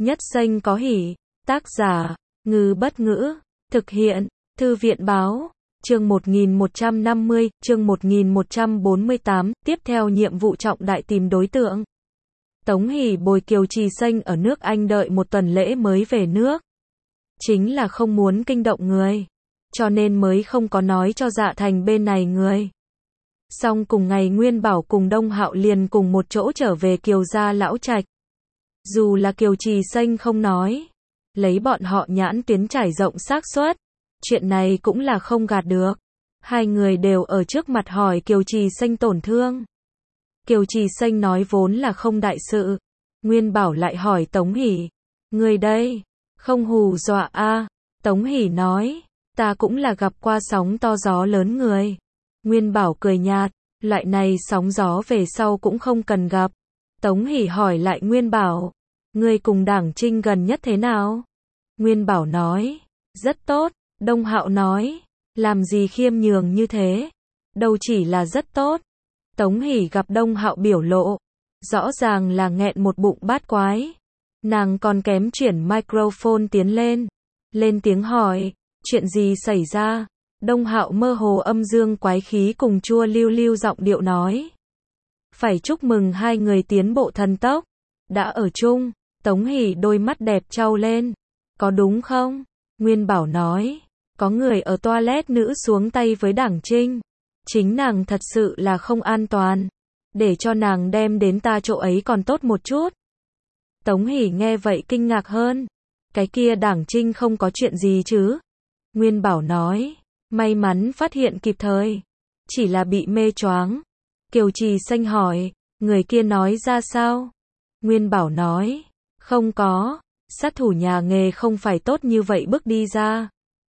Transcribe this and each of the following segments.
Nhất xanh có hỉ. Tác giả, Ngư Bất Ngữ. Thực hiện, Thư viện Báo. Chương 1150, chương 1148, tiếp theo nhiệm vụ trọng đại tìm đối tượng. Tống Hỷ bồi Kiều Trì Xanh ở nước Anh đợi một tuần lễ mới về nước. Chính là không muốn kinh động người, cho nên mới không có nói cho Dạ Thành bên này người. Xong cùng ngày Nguyên Bảo cùng Đông Hạo liền cùng một chỗ trở về Kiều gia lão trạch. Dù là Kiều Trì Xanh không nói, lấy bọn họ nhãn tuyến trải rộng xác suất, chuyện này cũng là không gạt được. Hai người đều ở trước mặt hỏi Kiều Trì Xanh tổn thương. Kiều Trì Xanh nói vốn là không đại sự. Nguyên Bảo lại hỏi Tống Hỷ, người đây, không hù dọa a? Tống Hỷ nói, ta cũng là gặp qua sóng to gió lớn người. Nguyên Bảo cười nhạt, loại này sóng gió về sau cũng không cần gặp. Tống Hỷ hỏi lại Nguyên Bảo, người cùng Đảng Trinh gần nhất thế nào? Nguyên Bảo nói, rất tốt. Đông Hạo nói, làm gì khiêm nhường như thế? Đâu chỉ là rất tốt. Tống Hỷ gặp Đông Hạo biểu lộ, rõ ràng là nghẹn một bụng bát quái. Nàng còn kém chuyển microphone tiến lên tiếng hỏi, chuyện gì xảy ra? Đông Hạo mơ hồ âm dương quái khí cùng chua lưu lưu giọng điệu nói, phải chúc mừng hai người tiến bộ thần tốc, đã ở chung. Tống Hỷ đôi mắt đẹp trao lên, có đúng không? Nguyên Bảo nói, có người ở toilet nữ xuống tay với Đảng Trinh. Chính nàng thật sự là không an toàn. Để cho nàng đem đến ta chỗ ấy còn tốt một chút. Tống Hỷ nghe vậy kinh ngạc hơn. Cái kia Đảng Trinh không có chuyện gì chứ? Nguyên Bảo nói, may mắn phát hiện kịp thời. Chỉ là bị mê choáng. Kiều Trì Xanh hỏi, người kia nói ra sao? Nguyên Bảo nói, không có. Sát thủ nhà nghề không phải tốt như vậy bước đi ra.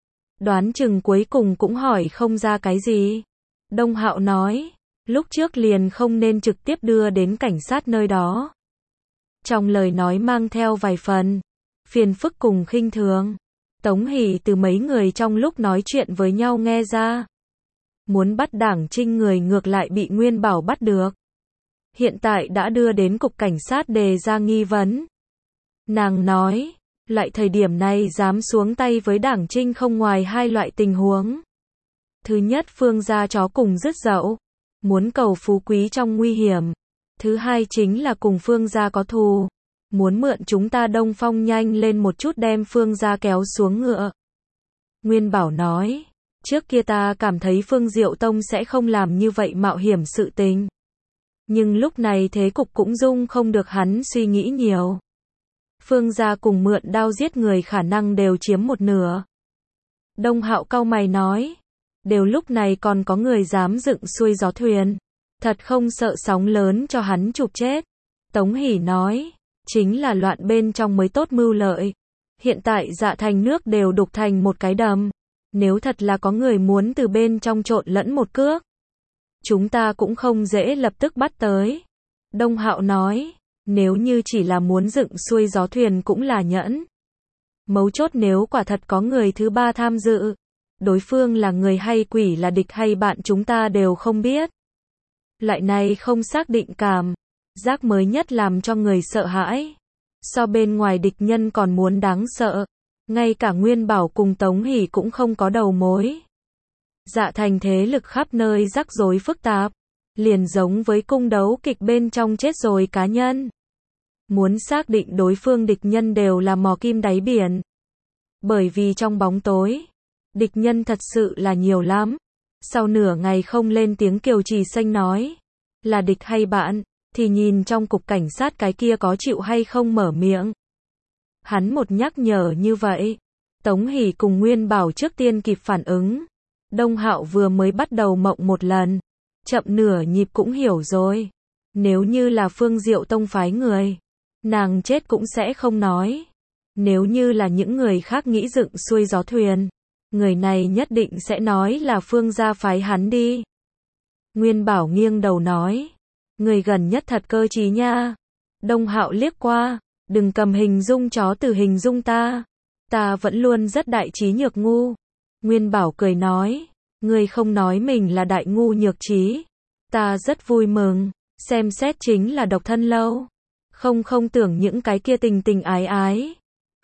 Đoán chừng cuối cùng cũng hỏi không ra cái gì. Đông Hạo nói, lúc trước liền không nên trực tiếp đưa đến cảnh sát nơi đó. Trong lời nói mang theo vài phần phiền phức cùng khinh thường. Tống Hỷ từ mấy người trong lúc nói chuyện với nhau nghe ra. Muốn bắt Đảng Trinh người ngược lại bị Nguyên Bảo bắt được. Hiện tại đã đưa đến cục cảnh sát đề ra nghi vấn. Nàng nói, loại thời điểm này dám xuống tay với Đảng Trinh không ngoài hai loại tình huống. Thứ nhất, Phương gia chó cùng rứt dậu, muốn cầu phú quý trong nguy hiểm. Thứ hai chính là cùng Phương gia có thù, muốn mượn chúng ta Đông Phong nhanh lên một chút đem Phương gia kéo xuống ngựa. Nguyên Bảo nói, trước kia ta cảm thấy Phương Diệu Tông sẽ không làm như vậy mạo hiểm sự tình. Nhưng lúc này thế cục cũng dung không được hắn suy nghĩ nhiều. Phương gia cùng mượn đao giết người khả năng đều chiếm một nửa. Đông Hạo cau mày nói, đều lúc này còn có người dám dựng xuôi gió thuyền, thật không sợ sóng lớn cho hắn chụp chết. Tống Hỷ nói, chính là loạn bên trong mới tốt mưu lợi. Hiện tại Dạ Thành nước đều đục thành một cái đầm, nếu thật là có người muốn từ bên trong trộn lẫn một cước, chúng ta cũng không dễ lập tức bắt tới. Đông Hạo nói, nếu như chỉ là muốn dựng xuôi gió thuyền cũng là nhẫn. Mấu chốt nếu quả thật có người thứ ba tham dự, đối phương là người hay quỷ, là địch hay bạn chúng ta đều không biết. Loại này không xác định cảm giác mới nhất làm cho người sợ hãi. So bên ngoài địch nhân còn muốn đáng sợ. Ngay cả Nguyên Bảo cùng Tống Hỷ cũng không có đầu mối. Dạ Thành thế lực khắp nơi rắc rối phức tạp, liền giống với cung đấu kịch bên trong chết rồi cá nhân. Muốn xác định đối phương địch nhân đều là mò kim đáy biển. Bởi vì trong bóng tối, địch nhân thật sự là nhiều lắm. Sau nửa ngày không lên tiếng, Kiều Trì Xanh nói, là địch hay bạn, thì nhìn trong cục cảnh sát cái kia có chịu hay không mở miệng. Hắn một nhắc nhở như vậy, Tống Hỷ cùng Nguyên Bảo trước tiên kịp phản ứng. Đông Hạo vừa mới bắt đầu mộng một lần, chậm nửa nhịp cũng hiểu rồi. Nếu như là Phương Diệu Tông phái người, nàng chết cũng sẽ không nói. Nếu như là những người khác nghĩ dựng xuôi gió thuyền, người này nhất định sẽ nói là Phương gia phái hắn đi. Nguyên Bảo nghiêng đầu nói, người gần nhất thật cơ trí nha. Đông Hạo liếc qua, đừng cầm hình dung chó từ hình dung ta. Ta vẫn luôn rất đại trí nhược ngu. Nguyên Bảo cười nói, ngươi không nói mình là đại ngu nhược trí, ta rất vui mừng. Xem xét chính là độc thân lâu. Không tưởng những cái kia tình tình ái ái,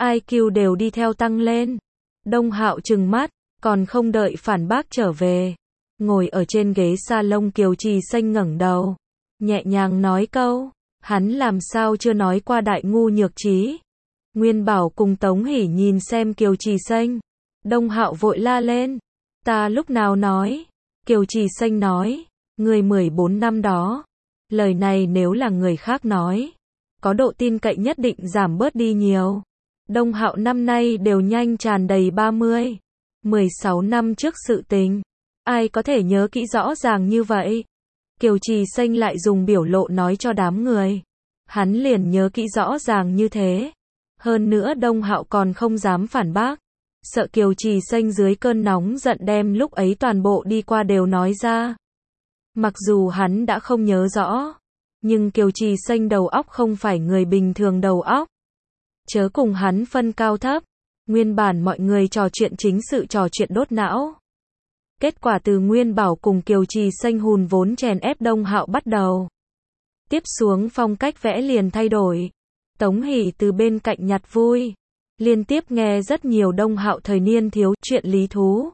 IQ đều đi theo tăng lên. Đông Hạo trừng mắt, còn không đợi phản bác trở về. Ngồi ở trên ghế salon Kiều Trì Xanh ngẩng đầu, nhẹ nhàng nói câu, hắn làm sao chưa nói qua đại ngu nhược trí. Nguyên Bảo cùng Tống Hỷ nhìn xem Kiều Trì Xanh. Đông Hạo vội la lên, ta lúc nào nói. Kiều Trì Xanh nói, người 14 năm đó. Lời này nếu là người khác nói, có độ tin cậy nhất định giảm bớt đi nhiều. Đông Hạo năm nay đều nhanh tràn đầy 30. 16 năm trước sự tình, ai có thể nhớ kỹ rõ ràng như vậy. Kiều Trì Xanh lại dùng biểu lộ nói cho đám người. Hắn liền nhớ kỹ rõ ràng như thế. Hơn nữa Đông Hạo còn không dám phản bác. Sợ Kiều Trì Xanh dưới cơn nóng giận đem lúc ấy toàn bộ đi qua đều nói ra. Mặc dù hắn đã không nhớ rõ, nhưng Kiều Trì Xanh đầu óc không phải người bình thường đầu óc. Chớ cùng hắn phân cao thấp. Nguyên bản mọi người trò chuyện chính sự trò chuyện đốt não. Kết quả từ Nguyên Bảo cùng Kiều Trì Xanh hùn vốn chèn ép Đông Hạo bắt đầu. Tiếp xuống phong cách vẽ liền thay đổi. Tống Hỷ từ bên cạnh nhặt vui. Liên tiếp nghe rất nhiều Đông Hạo thời niên thiếu chuyện lý thú.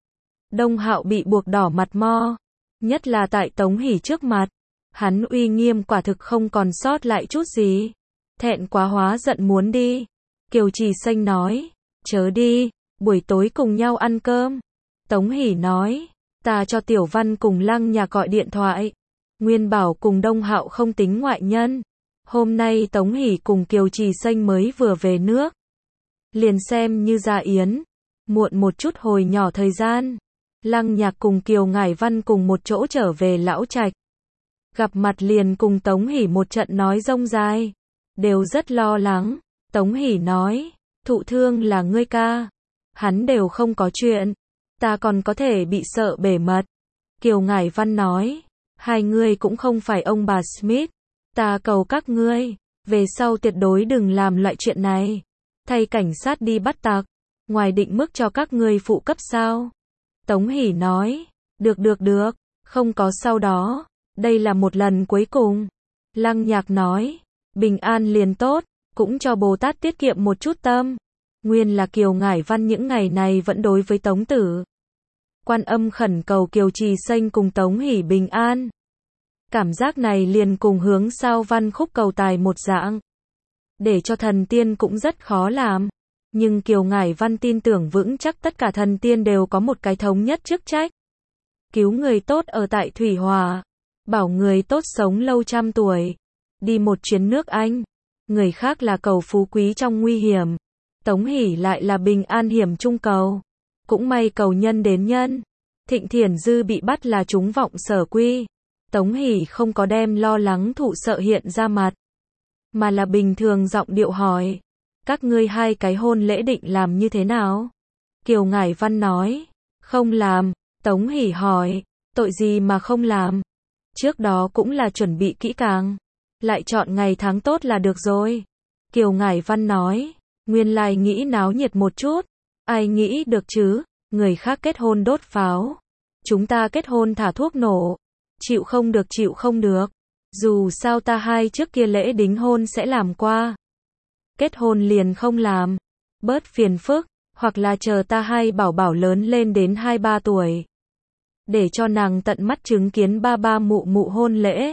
Đông Hạo bị buộc đỏ mặt mo. Nhất là tại Tống Hỷ trước mặt. Hắn uy nghiêm quả thực không còn sót lại chút gì. Thẹn quá hóa giận muốn đi. Kiều Trì Xanh nói, chớ đi, buổi tối cùng nhau ăn cơm. Tống Hỷ nói, ta cho Tiểu Văn cùng Lăng Nhạc gọi điện thoại. Nguyên Bảo cùng Đông Hạo không tính ngoại nhân. Hôm nay Tống Hỷ cùng Kiều Trì Xanh mới vừa về nước. Liền xem như gia yến. Muộn một chút hồi nhỏ thời gian. Lăng Nhạc cùng Kiều Ngải Văn cùng một chỗ trở về Lão Trạch. Gặp mặt liền cùng Tống Hỷ một trận nói rông dài. Đều rất lo lắng. Tống Hỷ nói, thụ thương là ngươi ca. Hắn đều không có chuyện. Ta còn có thể bị sợ bể mật. Kiều Ngải Văn nói, hai ngươi cũng không phải ông bà Smith. Ta cầu các ngươi, về sau tuyệt đối đừng làm loại chuyện này. Thay cảnh sát đi bắt tặc, ngoài định mức cho các ngươi phụ cấp sao? Tống Hỷ nói, được, không có sau đó. Đây là một lần cuối cùng. Lăng Nhạc nói, bình an liền tốt. Cũng cho Bồ Tát tiết kiệm một chút tâm. Nguyên là Kiều Ngải Văn những ngày này vẫn đối với Tống Tử Quan âm khẩn cầu Kiều Trì Xanh cùng Tống Hỷ bình an. Cảm giác này liền cùng hướng sao văn khúc cầu tài một dạng. Để cho thần tiên cũng rất khó làm. Nhưng Kiều Ngải Văn tin tưởng vững chắc tất cả thần tiên đều có một cái thống nhất chức trách. Cứu người tốt ở tại Thủy Hòa. Bảo người tốt sống lâu trăm tuổi. Đi một chuyến nước Anh. Người khác là cầu phú quý trong nguy hiểm. Tống Hỷ lại là bình an hiểm trung cầu. Cũng may cầu nhân đến nhân. Thịnh Thiển Dư bị bắt là chúng vọng sở quy. Tống Hỷ không có đem lo lắng thụ sợ hiện ra mặt. Mà là bình thường giọng điệu hỏi. Các ngươi hai cái hôn lễ định làm như thế nào? Kiều Ngải Văn nói. Không làm. Tống Hỷ hỏi. Tội gì mà không làm? Trước đó cũng là chuẩn bị kỹ càng. Lại chọn ngày tháng tốt là được rồi. Kiều Ngải Văn nói. Nguyên lai nghĩ náo nhiệt một chút. Ai nghĩ được chứ? Người khác kết hôn đốt pháo. Chúng ta kết hôn thả thuốc nổ. Chịu không được. Dù sao ta hai trước kia lễ đính hôn sẽ làm qua. Kết hôn liền không làm. Bớt phiền phức. Hoặc là chờ ta hai bảo bảo lớn lên đến 2-3 tuổi. Để cho nàng tận mắt chứng kiến ba mụ hôn lễ.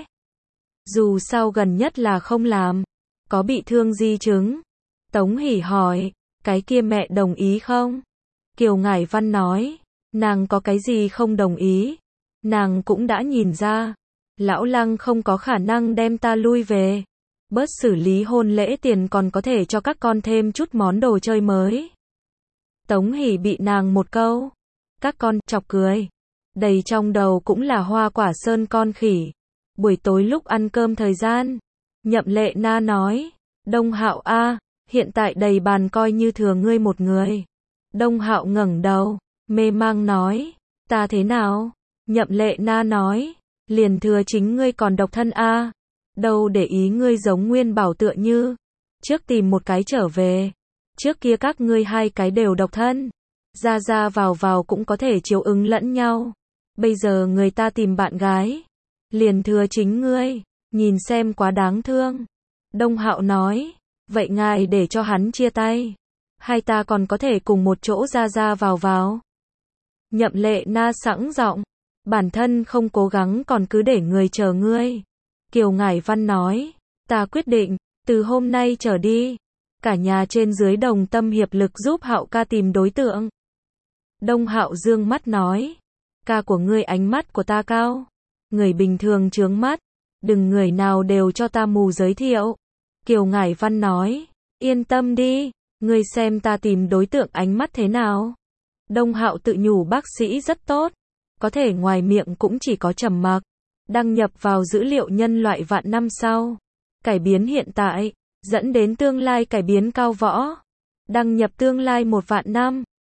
Dù sao gần nhất là không làm. Có bị thương di chứng? Tống Hỷ hỏi. Cái kia mẹ đồng ý không? Kiều Ngải Văn nói. Nàng có cái gì không đồng ý? Nàng cũng đã nhìn ra. Lão Lăng không có khả năng đem ta lui về. Bớt xử lý hôn lễ tiền còn có thể cho các con thêm chút món đồ chơi mới. Tống Hỷ bị nàng một câu. Các con chọc cười. Đầy trong đầu cũng là Hoa Quả Sơn con khỉ. Buổi tối lúc ăn cơm thời gian. Nhậm Lệ Na nói. Đông Hạo a, hiện tại đầy bàn coi như thừa ngươi một người. Đông Hạo ngẩng đầu. Mê mang nói. Ta thế nào? Nhậm Lệ Na nói. Liền thừa chính ngươi còn độc thân a. Đâu để ý ngươi giống Nguyên Bảo tựa như. Trước tìm một cái trở về. Trước kia các ngươi hai cái đều độc thân. Ra vào cũng có thể chiếu ứng lẫn nhau. Bây giờ người ta tìm bạn gái. Liền thừa chính ngươi. Nhìn xem quá đáng thương. Đông Hạo nói, vậy ngài để cho hắn chia tay. Hay ta còn có thể cùng một chỗ ra ra vào vào. Nhậm Lệ Na sẵn giọng, bản thân không cố gắng còn cứ để người chờ ngươi. Kiều Ngải Văn nói, ta quyết định, từ hôm nay trở đi, cả nhà trên dưới đồng tâm hiệp lực giúp Hạo ca tìm đối tượng. Đông Hạo dương mắt nói, ca của ngươi ánh mắt của ta cao, người bình thường chướng mắt, đừng người nào đều cho ta mù giới thiệu. Kiều Ngải Văn nói, yên tâm đi, ngươi xem ta tìm đối tượng ánh mắt thế nào. Đông Hạo tự nhủ bác sĩ rất tốt, có thể ngoài miệng cũng chỉ có trầm mặc. Đăng nhập vào dữ liệu nhân loại vạn năm sau. Cải biến hiện tại, dẫn đến tương lai cải biến cao võ. Đăng nhập tương lai 1 vạn năm.